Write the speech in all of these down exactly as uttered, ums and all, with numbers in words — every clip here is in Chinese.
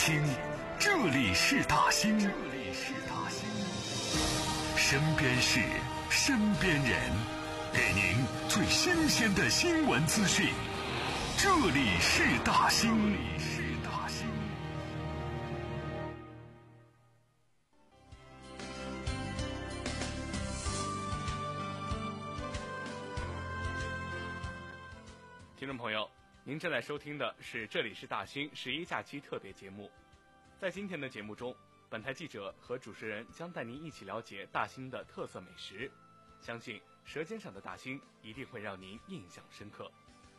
听，这里是大兴，这里是大兴，身边事，身边人，给您最新鲜的新闻资讯。这里是大兴，这里是大兴。 听众朋友，您正在收听的是这里是大兴十一假期特别节目。在今天的节目中，本台记者和主持人将带您一起了解大兴的特色美食，相信舌尖上的大兴一定会让您印象深刻。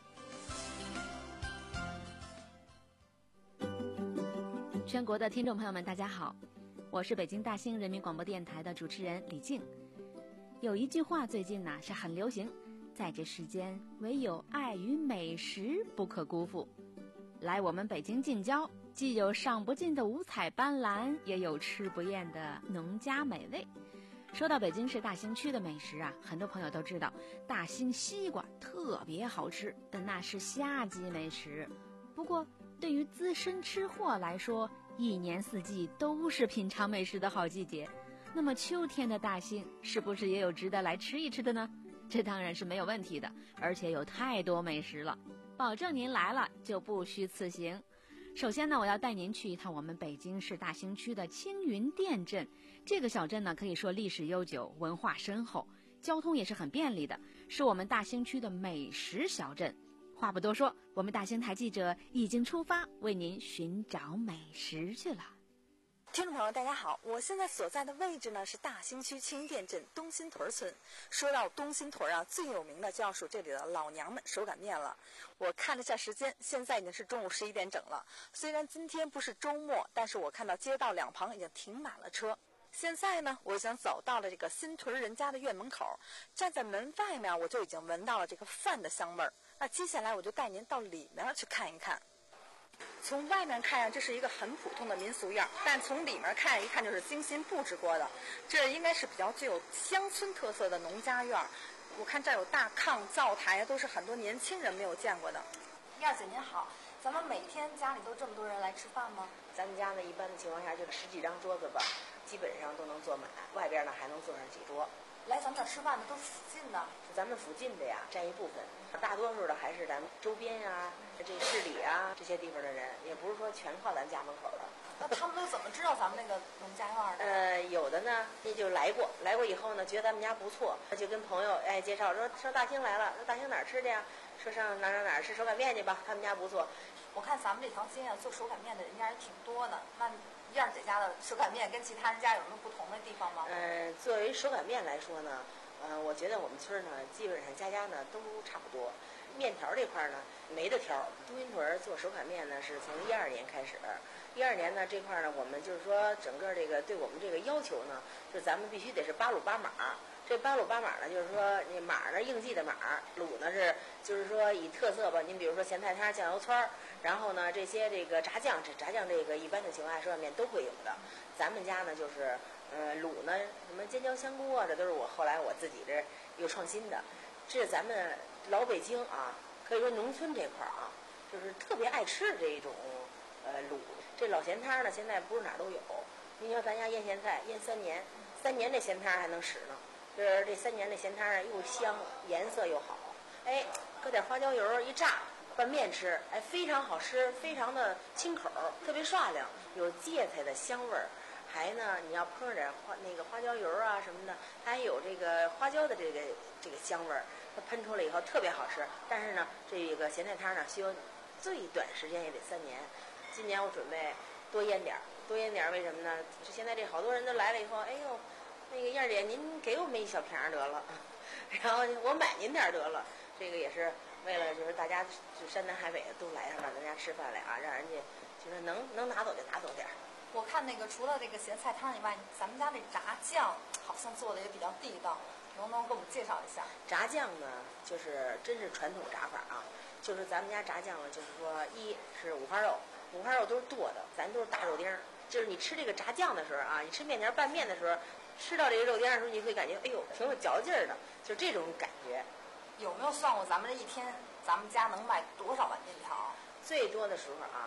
全国的听众朋友们大家好，我是北京大兴人民广播电台的主持人李静。有一句话最近呢、啊、是很流行，在这世间唯有爱与美食不可辜负。来我们北京近郊，既有赏不尽的五彩斑斓，也有吃不厌的农家美味。说到北京市大兴区的美食啊，很多朋友都知道大兴西瓜特别好吃，但那是夏季美食。不过对于资深吃货来说，一年四季都是品尝美食的好季节。那么秋天的大兴是不是也有值得来吃一吃的呢？这当然是没有问题的，而且有太多美食了，保证您来了就不虚此行。首先呢，我要带您去一趟我们北京市大兴区的青云店镇。这个小镇呢，可以说历史悠久，文化深厚，交通也是很便利的，是我们大兴区的美食小镇。话不多说，我们大兴台记者已经出发，为您寻找美食去了。 听众朋友大家好，我现在所在的位置呢是大兴区青云店镇东新屯村。说到东新屯啊，最有名的就要数这里的老娘们手擀面了。我看了一下时间，现在已经是中午十一点整了。虽然今天不是周末，但是我看到街道两旁已经停满了车。现在呢，我已经走到了这个新屯人家的院门口，站在门外面我就已经闻到了这个饭的香味儿。那接下来我就带您到里面去看一看。从外面看呀，这是一个很普通的民俗院，但从里面看一看就是精心布置过的。这应该是比较具有乡村特色的农家院。我看这儿有大炕、灶台，都是很多年轻人没有见过的。燕姐您好，咱们每天家里都这么多人来吃饭吗？ 咱们家呢，一般的情况下就十几张桌子吧，基本上都能坐满，外边呢还能坐上几桌。 来咱们这儿吃饭的都是附近的， 是咱们附近的呀，占一部分。大多数的还是咱们周边呀、这市里啊这些地方的人，也不是说全靠咱家门口的。 那他们都怎么知道咱们那个农家院的？ 呃，有的呢，那就来过，来过以后呢，觉得咱们家不错，就跟朋友哎介绍说上大兴来了，说大兴哪儿吃的呀？说上哪哪哪儿吃手擀面去吧，他们家不错。 我看咱们这条街啊，做手擀面的人家也挺多的。那燕姐家的手擀面跟其他人家有什么不同的地方吗？ 嗯、呃，作为手擀面来说呢，呃，我觉得我们村呢，基本上家家呢都差不多。面条这块呢没得挑，东新屯做手擀面呢是从一二年开始，一二年呢这块呢我们就是说整个这个对我们这个要求呢，就是咱们必须得是八路八码。这八路八码呢，就是说那码呢应季的码，卤呢是就是说以特色吧，您比如说咸菜汤、酱油汆，然后呢这些这个炸酱，这炸酱这个一般的情况下手擀面都会有的。咱们家呢就是呃卤呢什么尖椒香菇啊，这都是我后来我自己这有创新的。这是咱们老北京啊，可以说农村这块啊，就是特别爱吃的这一种呃卤。这老咸汤呢，现在不是哪儿都有。你说咱家腌咸菜腌三年，三年这咸汤还能使呢。就是这三年这咸汤呢又香，颜色又好，哎，搁点花椒油一炸拌面吃，哎，非常好吃，非常的清口，特别涮亮，有芥菜的香味儿。还呢，你要碰上点花那个花椒油啊什么的，它还有这个花椒的这个这个香味儿，它喷出来以后特别好吃。但是呢，这个咸菜汤呢，需要最短时间也得三年。今年我准备多腌点儿，多腌点儿，为什么呢？就现在这好多人都来了以后，哎呦，那个燕姐您给我们一小瓶得了，然后我买您点得了。这个也是为了就是大家就山南海北都来上咱家吃饭来啊，让人家就是能能拿走就拿走点儿。 我看那个除了这个咸菜汤以外，咱们家这炸酱好像做的也比较地道，能不能给我们介绍一下？ 炸酱呢，就是真是传统炸法啊，就是咱们家炸酱呢，就是说一是五花肉，五花肉都是剁的，咱都是大肉丁儿。就是你吃这个炸酱的时候啊，你吃面条拌面的时候，吃到这个肉丁的时候，你会感觉哎呦挺有嚼劲儿的，就这种感觉。 有没有算过咱们这一天咱们家能卖多少碗面条？ 最多的时候啊，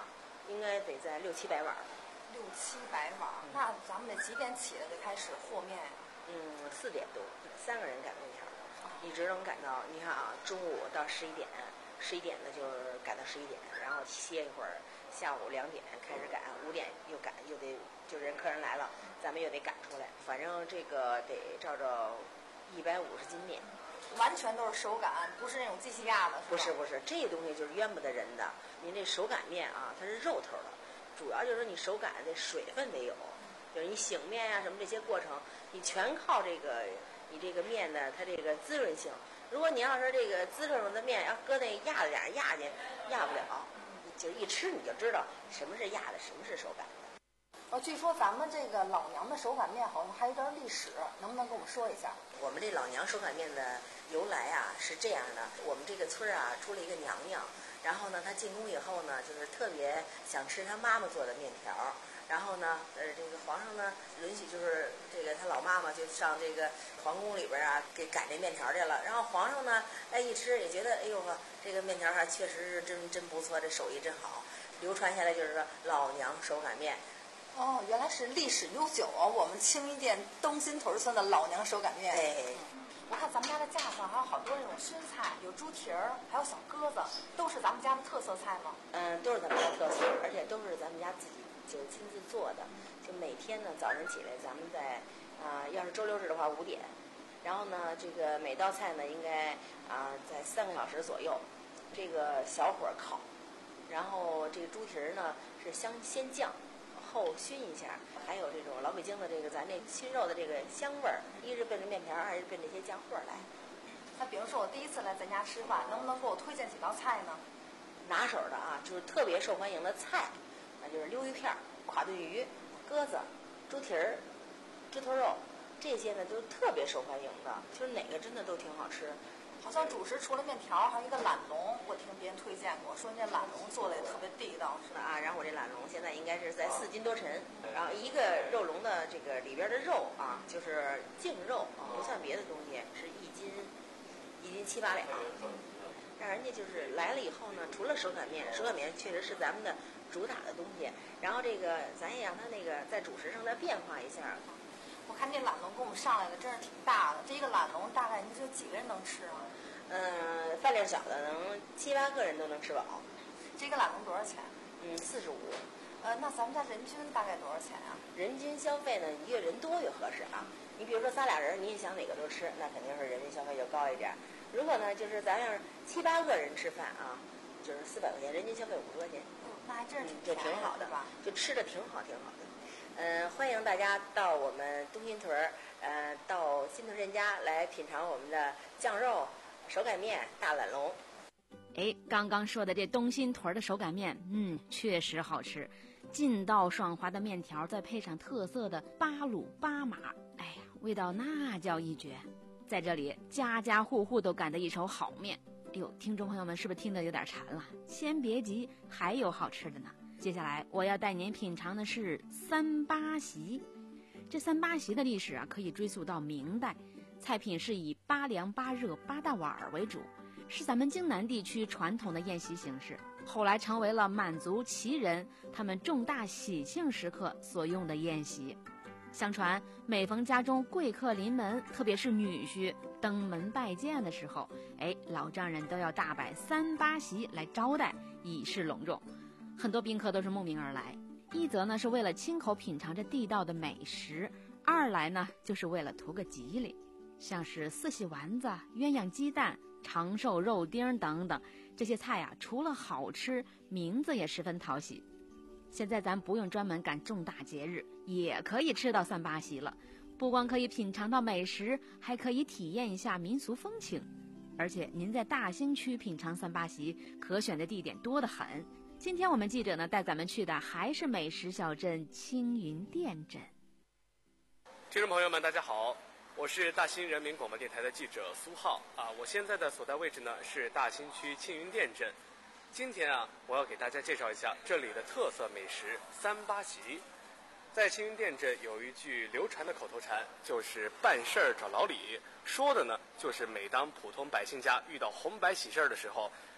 应该得在六七百碗。 六七百碗，嗯、那咱们得几点起来就开始和面呀？ 嗯，四点多，三个人擀面条，一直能擀到，你看啊，中午到十一点，十一点呢就是擀到十一点，然后歇一会儿，下午两点开始擀，五点又擀，又得就人客人来了，咱们又得擀出来，反正这个得照着一百五十斤面。 完全都是手擀，不是那种机器压的， 不是不是，这东西就是冤不得人的。您这手擀面啊，它是肉头的，主要就是说你手擀的水分得有，就是你醒面呀、啊、什么这些过程，你全靠这个你这个面呢，它这个滋润性。如果你要是这个滋润的面要搁那压着点压去，压不了，就一吃你就知道什么是压的，什么是手擀的。 哦，据说咱们这个老娘的手擀面好像还有点历史，能不能跟我们说一下？ 我们这老娘手擀面的由来啊是这样的，我们这个村啊出了一个娘娘，然后呢她进宫以后呢，就是特别想吃她妈妈做的面条，然后呢，呃，这个皇上呢允许就是这个他老妈妈就上这个皇宫里边啊给擀这面条去了，然后皇上呢，哎一吃也觉得哎呦呵，这个面条还确实是真真不错，这手艺真好，流传下来就是说老娘手擀面。 哦，原来是历史悠久啊！我们青云店东新屯村的老娘手擀面。 哎， 我看咱们家的架上还有好多那种熏菜，有猪蹄儿，还有小鸽子，都是咱们家的特色菜吗？ 嗯，都是咱们家特色，而且都是咱们家自己就是亲自做的。就每天呢早上起来，咱们在啊、呃，要是周六日的话五点，然后呢这个每道菜呢应该啊、呃、在三个小时左右，这个小火烤，然后这个猪蹄儿呢是香先酱。后熏一下，还有这种老北京的这个咱这熏肉的这个香味儿，一是奔着面条，二是奔这些酱货来。 那比如说我第一次来咱家吃饭，能不能给我推荐几道菜呢？ 拿手的啊，就是特别受欢迎的菜，那就是溜鱼片、垮炖鱼、鸽子、猪蹄儿、猪头肉，这些呢都特别受欢迎的，就是哪个真的都挺好吃。 好像主食除了面条，还有一个懒龙，我听别人推荐过，说那懒龙做的也特别地道， 是吧？啊，然后我这懒龙现在应该是在四斤多沉，然后一个肉笼的这个里边的肉啊，就是净肉，不算别的东西，是一斤一斤七八两。让人家就是来了以后呢，除了手擀面，手擀面确实是咱们的主打的东西，然后这个咱也让它那个在主食上再变化一下。 我看这懒龙给我们上来的真是挺大的，这一个懒龙大概你就几个人能吃啊？ 嗯，饭量小的能七八个人都能吃饱。 这个懒龙多少钱？ 嗯，四十五。 呃，那咱们家人均大概多少钱啊？ 人均消费呢，越人多越合适啊。你比如说仨俩人，你也想哪个都吃，那肯定是人均消费就高一点。如果呢，就是咱要是七八个人吃饭啊，就是四百块钱，人均消费五十块钱。 嗯，那还真是就挺好的吧？就吃的挺好，挺好的。嗯，欢迎大家到我们东新屯儿，呃，到新屯人家来品尝我们的酱肉、手擀面、大懒龙。 哎，刚刚说的这东新屯的手擀面，嗯，确实好吃，劲道爽滑的面条，再配上特色的八卤八码，哎呀，味道那叫一绝。在这里，家家户户都擀得一手好面。哎呦，听众朋友们是不是听得有点馋了？先别急，还有好吃的呢。接下来我要带您品尝的是三八席。这三八席的历史啊，可以追溯到明代，菜品是以八凉八热八大碗为主，是咱们京南地区传统的宴席形式，后来成为了满族旗人他们重大喜庆时刻所用的宴席。相传每逢家中贵客临门，特别是女婿登门拜见的时候，哎，老丈人都要大摆三八席来招待，以示隆重。很多宾客都是慕名而来，一则呢是为了亲口品尝这地道的美食，二来呢就是为了图个吉利，像是四喜丸子、鸳鸯鸡蛋、长寿肉丁等等，这些菜啊除了好吃，名字也十分讨喜。现在咱不用专门赶重大节日，也可以吃到三八席了，不光可以品尝到美食，还可以体验一下民俗风情。而且您在大兴区品尝三八席，可选的地点多得很。今天我们记者呢带咱们去的还是美食小镇青云店镇。 听众朋友们大家好，我是大兴人民广播电台的记者苏浩啊，我现在的所在位置呢是大兴区青云店镇。今天啊，我要给大家介绍一下这里的特色美食三八席。在青云店镇有一句流传的口头禅，就是办事儿找老李，说的呢就是每当普通百姓家遇到红白喜事儿的时候，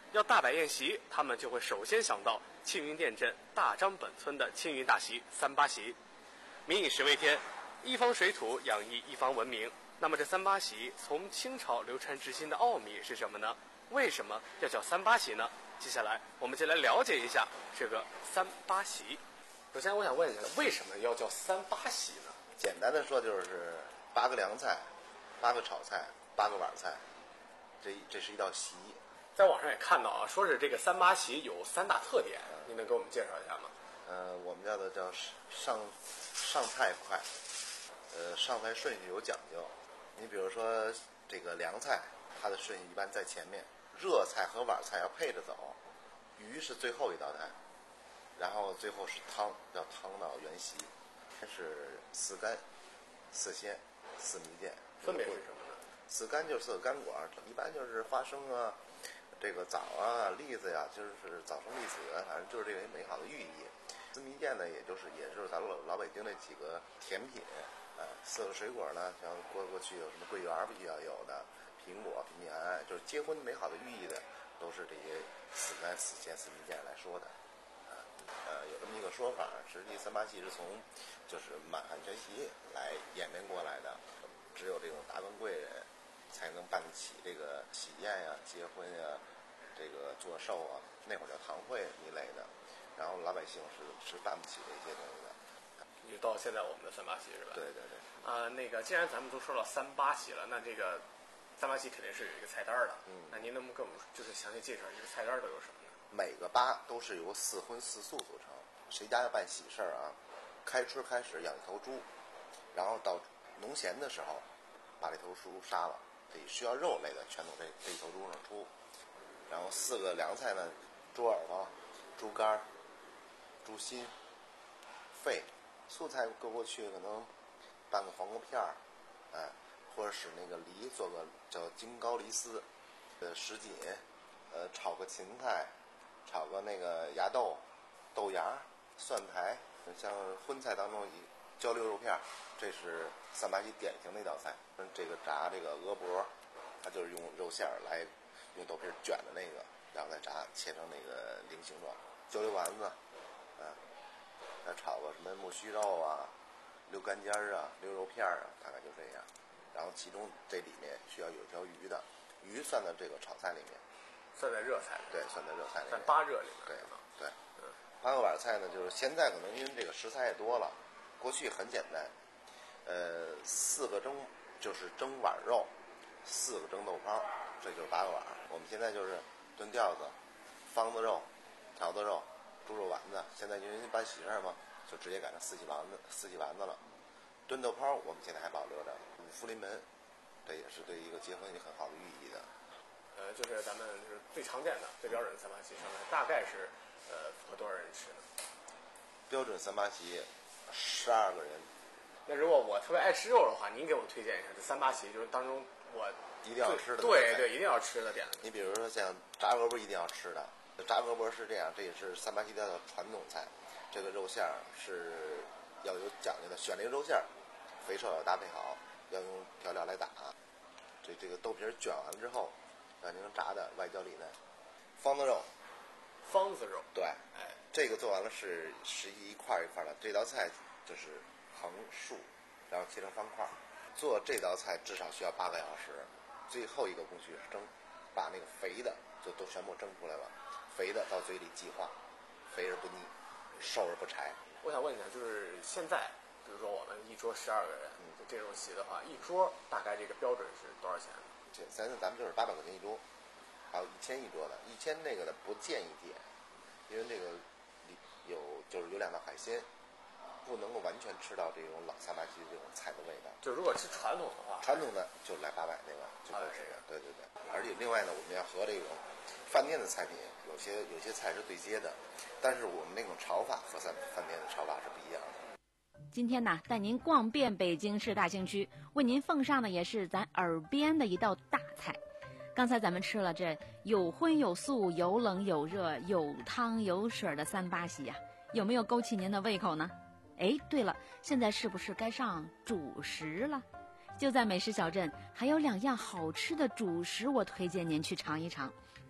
要大摆宴席，他们就会首先想到庆云店镇大张本村的庆云大席三八席。民以食为天，一方水土养育一方文明。那么这三八席从清朝流传至今的奥秘是什么呢？为什么要叫三八席呢？接下来我们就来了解一下这个三八席。首先我想问一下，为什么要叫三八席呢？ 简单的说就是八个凉菜，八个炒菜，八个碗菜，这这是一道席。 在网上也看到啊，说是这个三八席有三大特点，您能给我们介绍一下吗？ 呃，我们叫的叫上上菜快，呃，上菜顺序有讲究。你比如说这个凉菜，它的顺序一般在前面，热菜和碗菜要配着走，鱼是最后一道菜，然后最后是汤，叫汤到原席，是四干、四鲜、四蜜饯。 分别是什么呢？ 四干就是四个干果，一般就是花生啊，这个枣啊、栗子呀，就是早生丽子，反正就是这个美好的寓意。四蜜饯呢，也就是也就是咱老老北京那几个甜品。呃，四个水果呢，像过过去有什么桂圆必须要有的，苹果、平安，就是结婚美好的寓意的，都是这些四干、四鲜、四蜜饯来说的。啊，呃，有这么一个说法，实际三八席是从就是满汉全席来演变过来的，只有这种达官贵人才能办得起这个喜宴呀、结婚呀、这个做寿啊，那会儿叫堂会一类的，然后老百姓是是办不起这些东西的。 就到现在我们的三八席是吧？ 对对对。 啊、呃，那个既然咱们都说到三八席了，那这个三八席肯定是有一个菜单的。嗯，那您能不能给我们就是详细介绍一个菜单都有什么呢？ 每个八都是由四荤四素组成。谁家要办喜事儿啊，开春开始养一头猪，然后到农闲的时候把这头猪杀了，这需要肉类的全从这这一头猪上出。然后四个凉菜呢，猪耳朵、猪肝、猪心、肺。素菜搁过去可能拌个黄瓜片儿，哎，或者使那个梨做个叫京高梨丝，呃，什锦，呃，炒个芹菜，炒个那个芽豆、豆芽、蒜苔，像荤菜当中以焦溜肉片儿，这是三八席典型的一道菜。这个炸这个鹅脖，它就是用肉馅儿来用豆皮卷的那个，然后再炸切成那个菱形状。焦溜丸子，啊。再炒个什么木须肉啊、溜干尖儿啊、溜肉片儿啊，大概就这样。然后其中这里面需要有一条鱼的，鱼算到这个炒菜里面， 算在热菜里面。 对，算在热菜里面。 算八热里面。 对对。嗯。八个碗菜呢，就是现在可能因为这个食材也多了，过去很简单，呃，四个蒸就是蒸碗肉，四个蒸豆泡，这就是八个碗。我们现在就是炖吊子、方子肉、条子肉。猪肉丸子，现在因为办喜事嘛，就直接改成四喜丸子、四喜丸子了。炖豆泡我们现在还保留着五福临门，这也是对一个结婚有很好的寓意的。 呃，就是咱们就是最常见的、最标准的三八席上面，大概是呃符合多少人吃呢？ 标准三八席十二个人。 那如果我特别爱吃肉的话，您给我推荐一下这三八席，就是当中我一定要吃的。 对对，一定要吃的点。 你比如说像炸鹅脖一定要吃的。炸鹅脖是这样，这也是三八席的传统菜。这个肉馅儿是要有讲究的，选这个肉馅儿，肥瘦要搭配好，要用调料来打。这这个豆皮卷完了之后，让您炸的外焦里嫩。方子肉， 方子肉， 对， 哎， 这个做完了是是一块一块的。这道菜就是横竖，然后切成方块。做这道菜至少需要八个小时。最后一个工序是蒸，把那个肥的就都全部蒸出来了。肥的到嘴里即化，肥而不腻，瘦而不柴。 我想问一下，就是现在，比如说我们一桌十二个人，嗯，这种席的话，一桌大概这个标准是多少钱？ 这咱咱们就是八百块钱一桌，还有一千一桌的，一千那个的不建议点，因为这个里有就是有两道海鲜，不能够完全吃到这种老三八席这种菜的味道。 就如果吃传统的话， 传统的就来八百那个，就够吃的。对对对，而且另外呢，我们要和这种饭店的菜品，有些有些菜是对接的，但是我们那种炒法和饭饭店的炒法是不一样的。 今天呢，带您逛遍北京市大兴区，为您奉上的也是咱耳边的一道大菜。刚才咱们吃了这有荤有素、有冷有热、有汤有水的三八席呀、啊，有没有勾起您的胃口呢？哎，对了，现在是不是该上主食了？就在美食小镇，还有两样好吃的主食，我推荐您去尝一尝。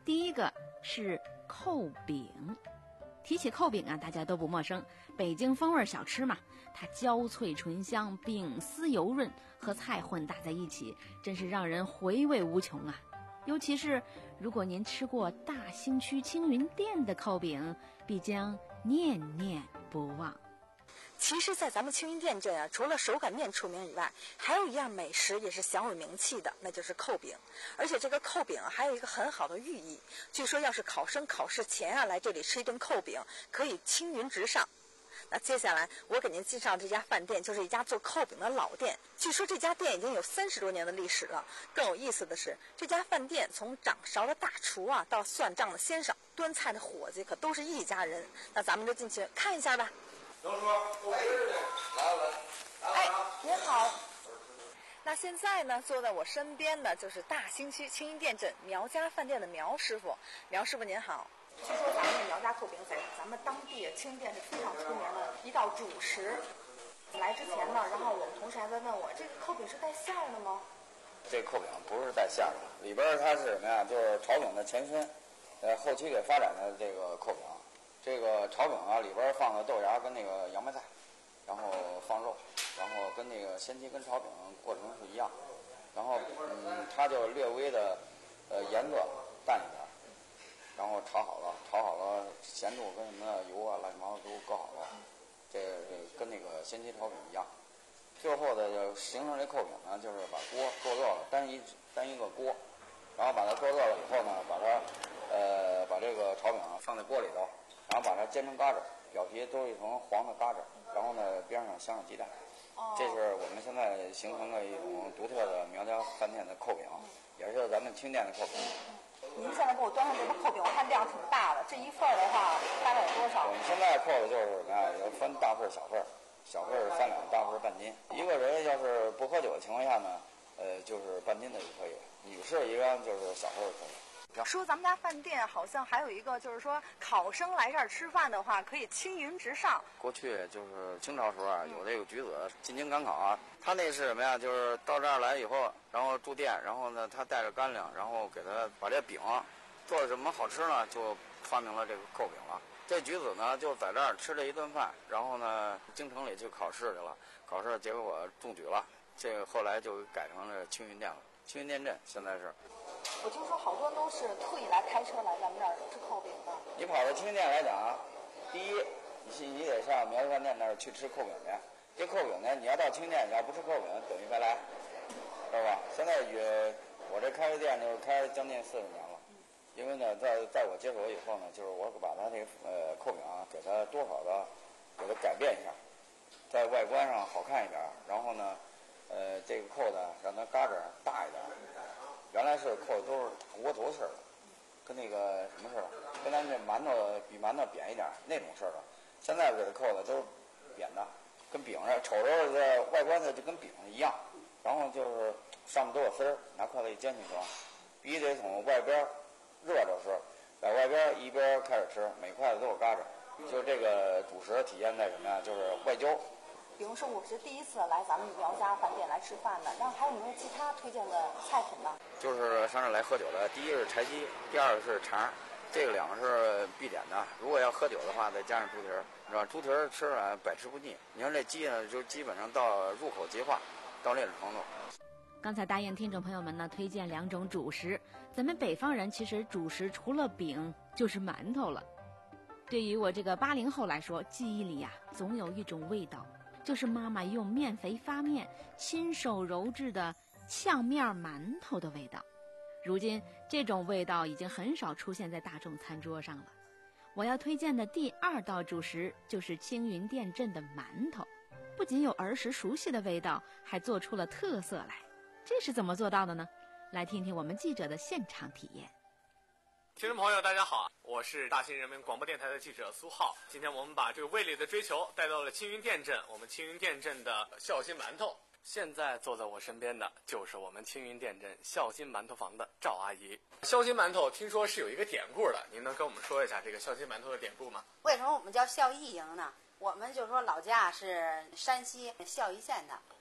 第一个是扣饼。提起扣饼啊，大家都不陌生，北京风味小吃嘛，它焦脆醇香，饼丝油润，和菜混搭在一起，真是让人回味无穷啊。尤其是如果您吃过大兴区青云店的扣饼，必将念念不忘。 其实，在咱们青云店镇啊，除了手擀面出名以外，还有一样美食也是享有名气的，那就是扣饼。而且这个扣饼啊，还有一个很好的寓意，据说要是考生考试前啊来这里吃一顿扣饼，可以青云直上。那接下来我给您介绍这家饭店，就是一家做扣饼的老店。据说这家店已经有三十多年的历史了。更有意思的是，这家饭店从掌勺的大厨啊，到算账的先生、端菜的伙计，可都是一家人。那咱们就进去看一下吧。 刘叔，哎，来了来了， 哎，您好。那现在呢，坐在我身边的就是大兴区青云店镇苗家饭店的苗师傅。苗师傅您好。据说咱们这苗家扣饼在咱们当地青云店是非常出名的一道主食。来之前呢，然后我们同事还在问我，这个扣饼是带馅儿的吗？ 这扣饼不是带馅儿的，里边它是什么呀？就是炒饼的前身，呃，后期给发展的这个扣饼。这个炒饼啊，里边放的豆芽跟那个洋白菜，然后放肉，然后跟那个先期跟炒饼过程是一样，然后嗯，它就略微的呃颜色淡一点，然后炒好了，炒好了咸度跟什么油啊乱七八糟都搁好了，这跟那个先期炒饼一样。最后的形成这扣饼呢，就是把锅做热了，单一单一个锅，然后把它做热了以后呢，把它呃把这个炒饼放在锅里头。然后把它煎成嘎子，表皮都是一层黄的嘎子，然后呢边上镶上鸡蛋，这是我们现在形成的一种独特的苗家饭店的扣饼，也是咱们青店的扣饼。 您现在给我端上这个扣饼，我看量挺大的，这一份的话大概有多少？ 我们现在扣的就是什么呀？有分大份小份，小份三两，大份半斤。一个人要是不喝酒的情况下呢，呃，就是半斤的就可以。女士一般就是小份可以。 说咱们家饭店好像还有一个，就是说考生来这儿吃饭的话，可以青云直上。 过去就是清朝时候啊，有这个举子进京赶考啊，他那是什么呀？就是到这儿来以后，然后住店，然后呢，他带着干粮，然后给他把这饼做的什么好吃呢，就发明了这个扣饼了。这举子呢，就在这儿吃了一顿饭，然后呢，京城里去考试去了，考试结果中举了，这个后来就改成了青云店了。青云店镇现在是。 我听说好多都是特意来开车来咱们这儿吃扣饼的。 你跑到青云店来讲，第一，你你得上苗家饭店那儿去吃扣饼去。这扣饼呢，你要到青云店，你要不吃扣饼，等于白来，知道吧？现在也，我这开的店就是开将近四十年了。因为呢，在在我接手以后呢，就是我把它这个呃扣饼啊，给它多少的给它改变一下，在外观上好看一点，然后呢，呃，这个扣的让它嘎子大一点。原来是扣的都是窝头似的，跟那个什么似的，跟咱这馒头比馒头扁一点那种似的。现在给它扣的都是扁的，跟饼似的，瞅着这外观的就跟饼一样。然后就是上面都有丝儿，拿筷子一煎就行。必须得从外边热着吃，在外边一边开始吃，每筷子都有嘎子。就这个主食体现在什么呀？就是外焦。 比如说我是第一次来咱们苗家饭店来吃饭的，然后还有没有其他推荐的菜品呢？ 就是上这来喝酒的，第一是柴鸡，第二个是肠，这个两个是必点的。如果要喝酒的话，再加上猪蹄儿，是吧？猪蹄儿吃了百吃不腻。你看这鸡呢，就基本上到入口即化，到那种程度。 刚才答应听众朋友们呢推荐两种主食，咱们北方人其实主食除了饼就是馒头了。对于我这个八零后来说，记忆里呀、啊、总有一种味道，就是妈妈用面肥发面亲手揉制的炝面馒头的味道。如今这种味道已经很少出现在大众餐桌上了。我要推荐的第二道主食就是青云店镇的馒头，不仅有儿时熟悉的味道，还做出了特色来。这是怎么做到的呢？来听听我们记者的现场体验。 听众朋友大家好，我是大兴人民广播电台的记者苏浩。今天我们把这个味蕾的追求带到了青云店镇，我们青云店镇的孝心馒头。现在坐在我身边的就是我们青云店镇孝心馒头房的赵阿姨。孝心馒头听说是有一个典故的，您能跟我们说一下这个孝心馒头的典故吗？ 为什么我们叫孝义营呢？我们就说老家是山西孝义县的，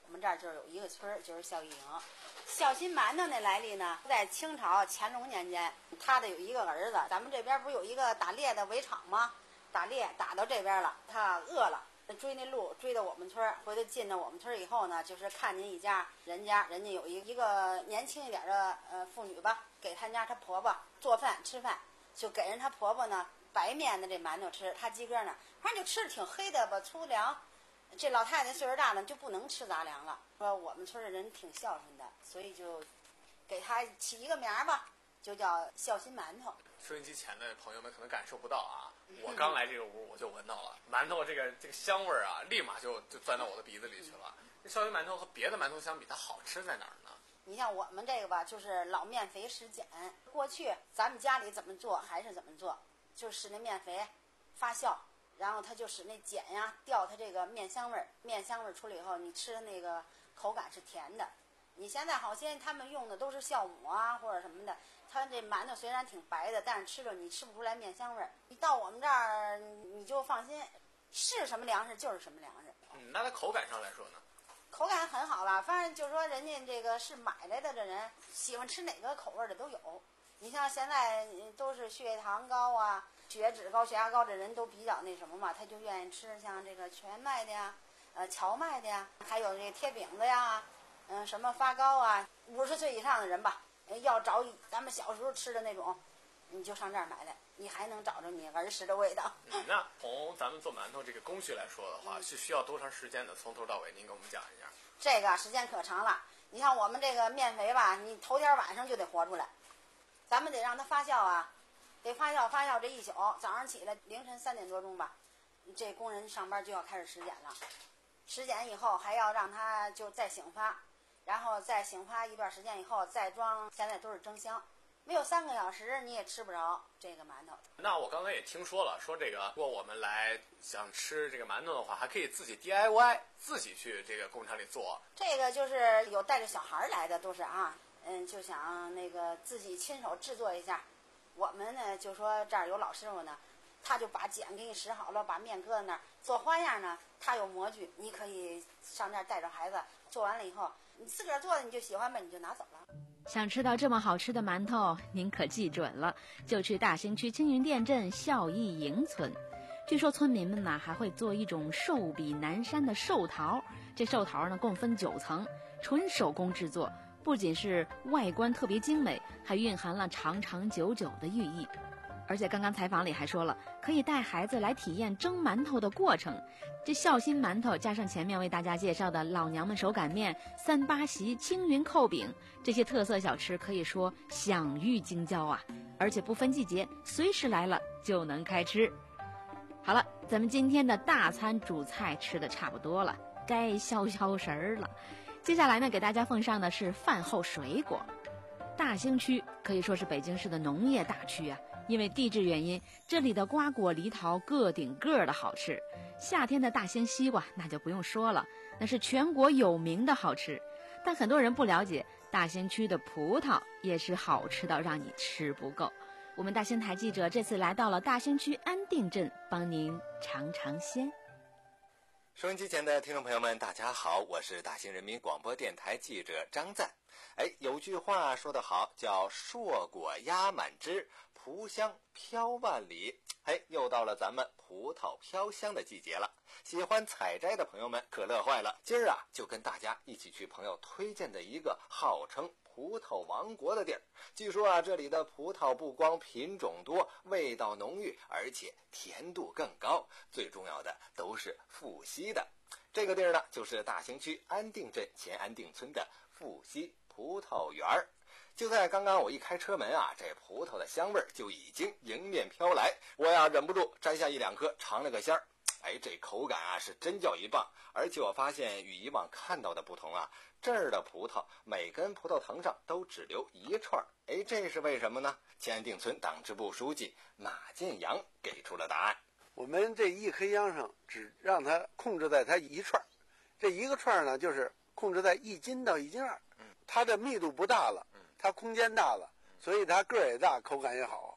我们这儿就有一个村儿，就是孝义营。孝心馒头的来历呢，在清朝乾隆年间，他的有一个儿子，咱们这边不是有一个打猎的围场吗？打猎打到这边了，他饿了，追那路追到我们村儿，回头进到我们村儿以后呢，就是看见一家人家，人家有一一个年轻一点的呃妇女吧，给他家她婆婆做饭吃饭，就给人她婆婆呢白面的这馒头吃，她自个儿呢，反正就吃的挺黑的吧，粗粮。这老太太岁数大了就不能吃杂粮了，说我们村的人挺孝顺的，所以就给她起一个名儿吧，就叫孝心馒头。 收音机前的朋友们可能感受不到啊，我刚来这个屋我就闻到了馒头这个这个香味儿啊，立马就就钻到我的鼻子里去了。这孝心馒头和别的馒头相比，它好吃在哪儿呢？ 你像我们这个吧，就是老面肥实碱。过去咱们家里怎么做还是怎么做，就使那面肥发酵，然后它就使那碱呀掉它这个面香味儿，面香味儿出来以后，你吃的那个口感是甜的。你现在好些他们用的都是酵母啊或者什么的，它这馒头虽然挺白的，但是吃着你吃不出来面香味儿。你到我们这儿你就放心，是什么粮食就是什么粮食。 嗯，那它口感上来说呢？ 口感很好了，反正就是说人家这个是买来的，这人喜欢吃哪个口味的都有。你像现在都是血糖高啊、血脂高、血压高的人都比较那什么嘛，他就愿意吃像这个全麦的呀、呃荞麦的呀，还有这个贴饼子呀，嗯、呃、什么发糕啊。五十岁以上的人吧，要找咱们小时候吃的那种，你就上这儿买来，你还能找着你儿时的味道。 嗯、那从咱们做馒头这个工序来说的话，是需要多长时间的？从头到尾，您给我们讲一下。 这个时间可长了，你像我们这个面肥吧，你头天晚上就得和出来，咱们得让它发酵啊，得发酵发酵这一宿，早上起来凌晨三点多钟吧，这工人上班就要开始实碱了，实碱以后还要让它就再醒发，然后再醒发一段时间以后再装，现在都是蒸箱，没有三个小时你也吃不着这个馒头。 那我刚才也听说了，说这个如果我们来想吃这个馒头的话，还可以自己 D I Y， 自己去这个工厂里做。 这个就是有带着小孩来的都是啊，嗯，就想那个自己亲手制作一下。我们呢就说这儿有老师傅呢，他就把碱给你使好了，把面搁在那儿做花样呢，他有模具，你可以上那儿带着孩子做完了以后，你自个儿做的你就喜欢呗，你就拿走了。 想吃到这么好吃的馒头，您可记准了，就去大兴区青云店镇孝义营村。据说村民们呢还会做一种寿比南山的寿桃，这寿桃呢共分九层，纯手工制作，不仅是外观特别精美，还蕴含了长长久久的寓意。而且刚刚采访里还说了，可以带孩子来体验蒸馒头的过程。这孝心馒头加上前面为大家介绍的老娘们手擀面、三八席、青云扣饼，这些特色小吃可以说享誉京郊啊！而且不分季节，随时来了就能开吃。好了，咱们今天的大餐主菜吃的差不多了，该消消食儿了。接下来呢，给大家奉上的是饭后水果。大兴区可以说是北京市的农业大区啊，因为地质原因，这里的瓜果梨桃个顶个的好吃。夏天的大兴西瓜那就不用说了，那是全国有名的好吃。但很多人不了解，大兴区的葡萄也是好吃到让你吃不够。我们大兴台记者这次来到了大兴区安定镇，帮您尝尝鲜。 收音机前的听众朋友们，大家好，我是大兴人民广播电台记者张赞。哎，有句话说得好，叫硕果压满枝，葡香飘万里。哎，又到了咱们葡萄飘香的季节了，喜欢采摘的朋友们可乐坏了。今儿啊，就跟大家一起去朋友推荐的一个号称葡萄王国的地儿。据说啊，这里的葡萄不光品种多，味道浓郁，而且甜度更高，最重要的都是富硒的。这个地儿呢，就是大兴区安定镇前安定村的富硒葡萄园儿。就在刚刚我一开车门啊，这葡萄的香味儿就已经迎面飘来，我呀忍不住摘下一两颗尝了个鲜儿。哎，这口感啊是真叫一棒，而且我发现与以往看到的不同啊，这儿的葡萄每根葡萄藤上都只留一串，哎，这是为什么呢？前安定村党支部书记马建阳给出了答案。 我们这一颗秧上只让它控制在它一串，这一个串呢就是控制在一斤到一斤二，它的密度不大了，它空间大了，所以它个儿也大，口感也好。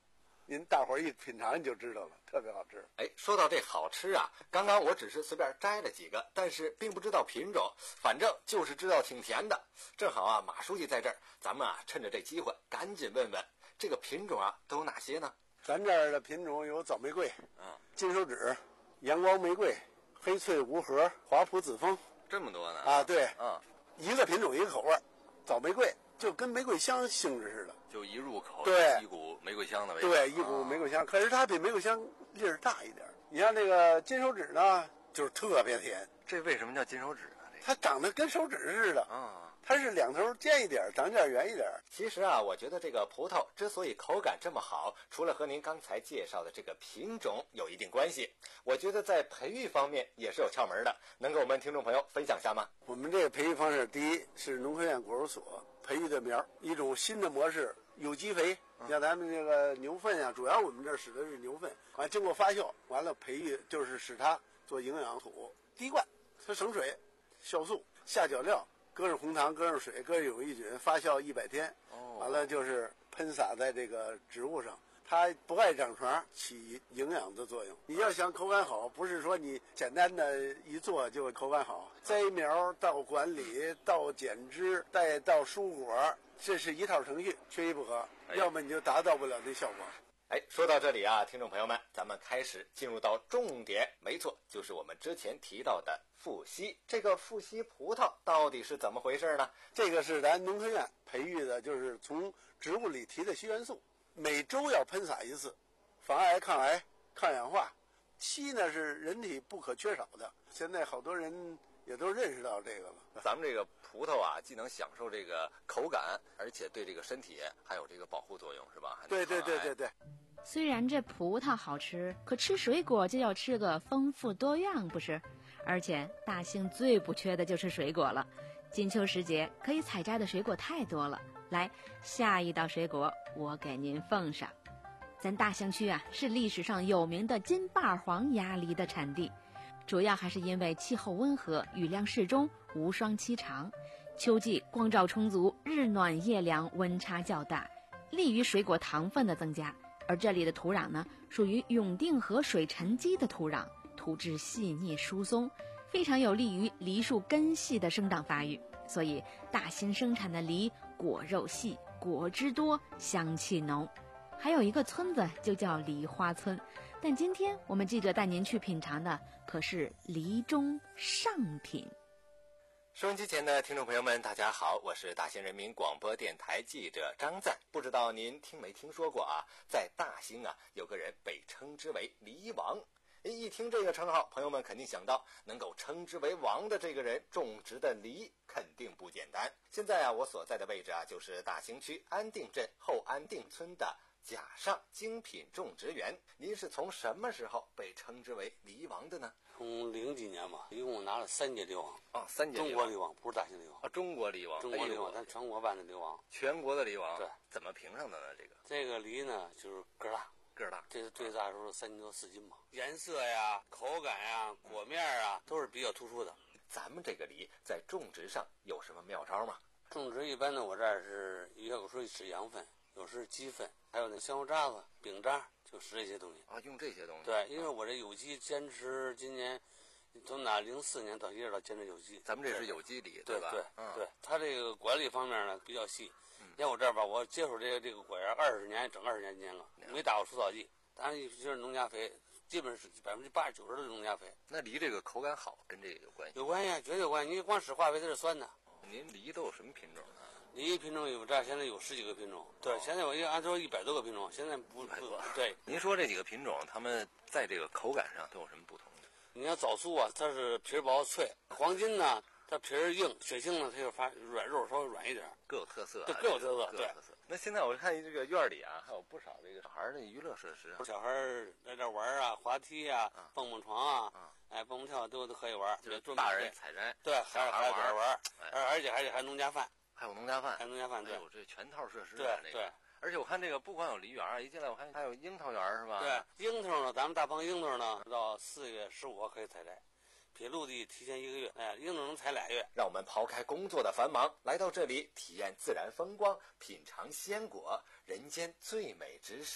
您大伙儿一品尝你就知道了，特别好吃。 哎，说到这好吃啊，刚刚我只是随便摘了几个，但是并不知道品种，反正就是知道挺甜的。正好啊，马书记在这儿，咱们啊趁着这机会赶紧问问这个品种啊都有哪些呢？ 咱这儿的品种有枣玫瑰、 嗯， 金手指、阳光玫瑰、黑翠无核、华普紫枫， 这么多呢？ 啊，对， 嗯， 一个品种一个口味，枣玫瑰就跟玫瑰香性质似的， 就一入口对， 一股玫瑰香的味道， 对，一股玫瑰香，可是它比玫瑰香粒儿大一点。你像这个金手指呢，就是特别甜。 这为什么叫金手指呢？这它长得跟手指似的啊。 它是两头尖一点，长点圆一点。 其实啊，我觉得这个葡萄之所以口感这么好，除了和您刚才介绍的这个品种有一定关系，我觉得在培育方面也是有窍门的，能给我们听众朋友分享一下吗？ 我们这个培育方式，第一是农科院果肉所培育的苗，一种新的模式，有机肥。像咱们这个牛粪啊，主要我们这儿使的是牛粪，完经过发酵，完了培育就是使它做营养土，滴灌，它省水，酵素，下脚料。搁上红糖，搁上水，搁上有益菌，发酵一百天，完了就是喷洒在这个植物上，它不爱长虫，起营养的作用。你要想口感好，不是说你简单的一做就口感好，栽苗到管理到剪枝再到蔬果，这是一套程序，缺一不可，要么你就达到不了这效果。 哎，说到这里啊，听众朋友们，咱们开始进入到重点，没错，就是我们之前提到的富硒。这个富硒葡萄到底是怎么回事呢？ 这个是咱农科院培育的，就是从植物里提的硒元素，每周要喷洒一次，防癌、抗癌、抗氧化。硒呢是人体不可缺少的，现在好多人也都认识到这个了。 咱们这个葡萄啊，既能享受这个口感，而且对这个身体还有这个保护作用，是吧？ 对对对对对。 虽然这葡萄好吃，可吃水果就要吃个丰富多样，不是？而且大兴最不缺的就是水果了。金秋时节可以采摘的水果太多了。来，下一道水果我给您奉上。咱大兴区啊，是历史上有名的金瓣黄鸭梨的产地，主要还是因为气候温和，雨量适中，无霜期长，秋季光照充足，日暖夜凉，温差较大，利于水果糖分的增加。而这里的土壤呢，属于永定河水沉积的土壤，土质细腻疏松，非常有利于梨树根系的生长发育。所以大兴生产的梨果肉细，果汁多，香气浓。还有一个村子就叫梨花村，但今天我们记者带您去品尝的可是梨中上品。 收音机前的听众朋友们，大家好，我是大兴人民广播电台记者张赞。不知道您听没听说过啊，在大兴啊，有个人被称之为梨王。一听这个称号，朋友们肯定想到，能够称之为王的这个人种植的梨肯定不简单。现在啊，我所在的位置啊，就是大兴区安定镇后安定村的甲上精品种植园。您是从什么时候被称之为梨王的呢？ 从零几年吧，一共拿了三届梨王。 啊、哦，三届中国梨王，不是大兴梨王啊，中国梨王， 中国梨王，咱全国办的梨王， 全国的梨王。 对， 怎么评上的呢？这个这个梨呢，就是个大， 个大， 这是最大的时候三斤多四斤吧。颜色呀、口感呀、果面啊，都是比较突出的。 咱们这个梨在种植上有什么妙招吗？ 种植一般呢，我这儿是有时候使羊粪，有时鸡粪，还有那香油渣子、饼渣，就使这些东西啊，用这些东西。 对，因为我这有机坚持今年从哪零四年到一直到坚持有机。 咱们这是有机梨， 对吧？ 对嗯、 对，它这个管理方面呢比较细。像、嗯、我这儿吧，我接触这个这个果园二十年，整二十年间了，没打过除草剂，当然就是农家肥，基本是百分之八十九十的农家肥。 那梨这个口感好，跟这个有关系？ 有关系，绝对有关系。你光使化肥它是酸的。 哦、您梨都有什么品种呢？ 梨品种有这儿现在有十几个品种，对，哦、现在我一按说一百多个品种，现在不不对。 您说这几个品种，它们在这个口感上都有什么不同的？ 你像枣树啊，它是皮儿薄脆；黄金呢，它皮儿硬；雪杏呢，它就发软肉稍微软一点， 各有特色、啊， 对，各有特色，对。 那现在我看这个院里啊，还有不少这个小孩的娱乐设施、啊， 小孩在这玩啊，滑梯啊，啊蹦蹦床啊，啊哎，蹦蹦跳都都可以玩， 就是大人采摘， 对，小孩玩玩，而而且而且还农家饭， 还有农家饭， 还有农家饭，对， 哎呦，这全套设施、啊， 对这个、 对。 而且我看这个不光有梨园，一进来我看还有樱桃园，是吧？ 对，樱桃呢，咱们大棚樱桃呢，到四月十五号可以采摘，比陆地提前一个月。哎，樱桃能采俩月。 让我们抛开工作的繁忙，来到这里体验自然风光，品尝鲜果，人间最美之事。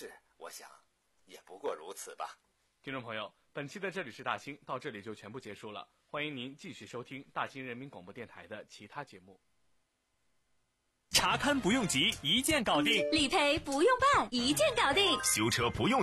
我想也不过如此吧。 听众朋友，本期的这里是大兴到这里就全部结束了，欢迎您继续收听大兴人民广播电台的其他节目。 查看不用急，一键搞定； 理赔不用办，一键搞定； 修车不用